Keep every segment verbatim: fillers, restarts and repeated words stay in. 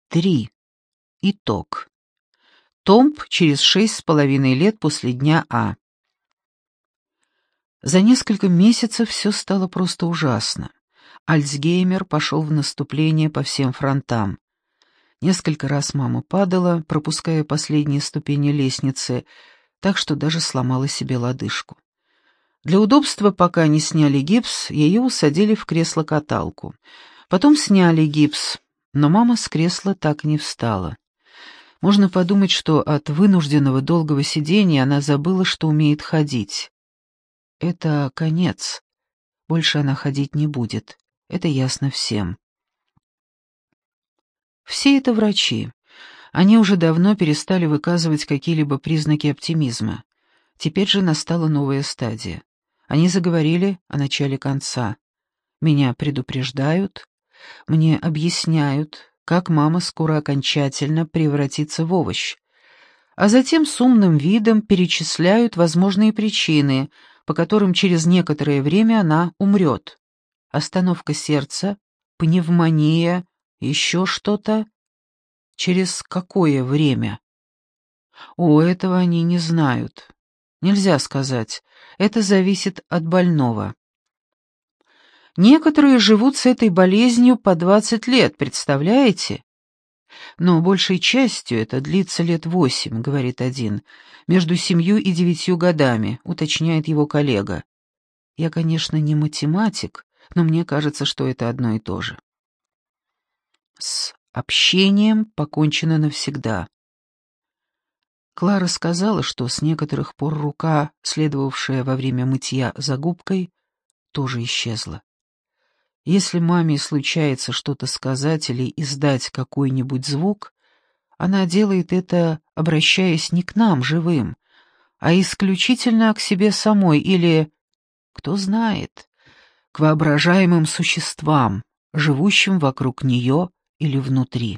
Три. Итог. Томб через шесть с половиной лет после дня А. За несколько месяцев все стало просто ужасно. Альцгеймер пошел в наступление по всем фронтам. Несколько раз мама падала, пропуская последние ступени лестницы, так что даже сломала себе лодыжку. Для удобства, пока не сняли гипс, ее усадили в кресло-каталку. Потом сняли гипс, но мама с кресла так и не встала. Можно подумать, что от вынужденного долгого сидения она забыла, что умеет ходить. Это конец. Больше она ходить не будет. Это ясно всем. Все это врачи. Они уже давно перестали выказывать какие-либо признаки оптимизма. Теперь же настала новая стадия. Они заговорили о начале конца. Меня предупреждают, мне объясняют, как мама скоро окончательно превратится в овощ, а затем с умным видом перечисляют возможные причины, по которым через некоторое время она умрет. Остановка сердца, пневмония, еще что-то. Через какое время? О, этого они не знают. Нельзя сказать. Это зависит от больного. Некоторые живут с этой болезнью по двадцать лет, представляете? Но большей частью это длится лет восемь, говорит один, между семью и девятью годами, уточняет его коллега. Я, конечно, не математик, но мне кажется, что это одно и то же. С общением покончено навсегда. Клара сказала, что с некоторых пор рука, следовавшая во время мытья за губкой, тоже исчезла. Если маме случается что-то сказать или издать какой-нибудь звук, она делает это, обращаясь не к нам, живым, а исключительно к себе самой или, кто знает, к воображаемым существам, живущим вокруг нее или внутри.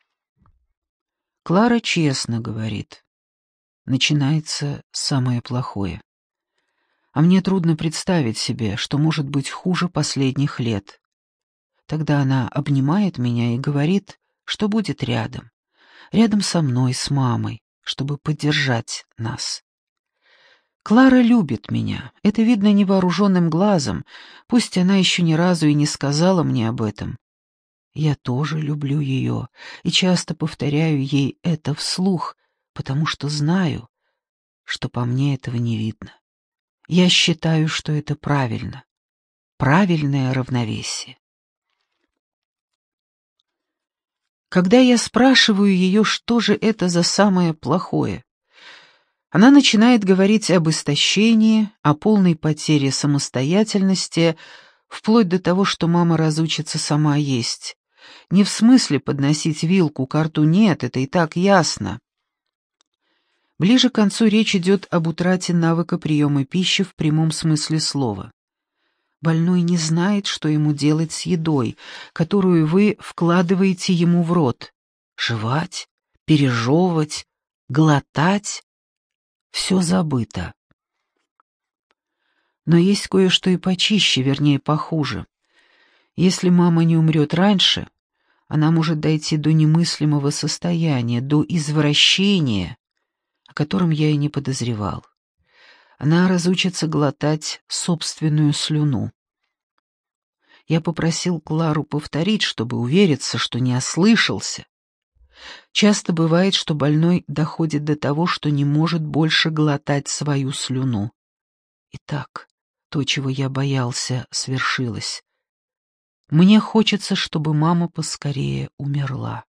Клара честно говорит. Начинается самое плохое. А мне трудно представить себе, что может быть хуже последних лет. Тогда она обнимает меня и говорит, что будет рядом. Рядом со мной, с мамой, чтобы поддержать нас. Клара любит меня, это видно невооруженным глазом, пусть она еще ни разу и не сказала мне об этом. Я тоже люблю ее и часто повторяю ей это вслух, потому что знаю, что по мне этого не видно. Я считаю, что это правильно. Правильное равновесие. Когда я спрашиваю ее, что же это за самое плохое, она начинает говорить об истощении, о полной потере самостоятельности, вплоть до того, что мама разучится сама есть. Не в смысле подносить вилку ко рту, нет, это и так ясно. Ближе к концу речь идет об утрате навыка приема пищи в прямом смысле слова. Больной не знает, что ему делать с едой, которую вы вкладываете ему в рот. Жевать, пережевывать, глотать — все забыто. Но есть кое-что и почище, вернее, похуже. Если мама не умрет раньше, она может дойти до немыслимого состояния, до извращения, о котором я и не подозревал. Она разучится глотать собственную слюну. Я попросил Клару повторить, чтобы увериться, что не ослышался. Часто бывает, что больной доходит до того, что не может больше глотать свою слюну. Итак, то, чего я боялся, свершилось. Мне хочется, чтобы мама поскорее умерла.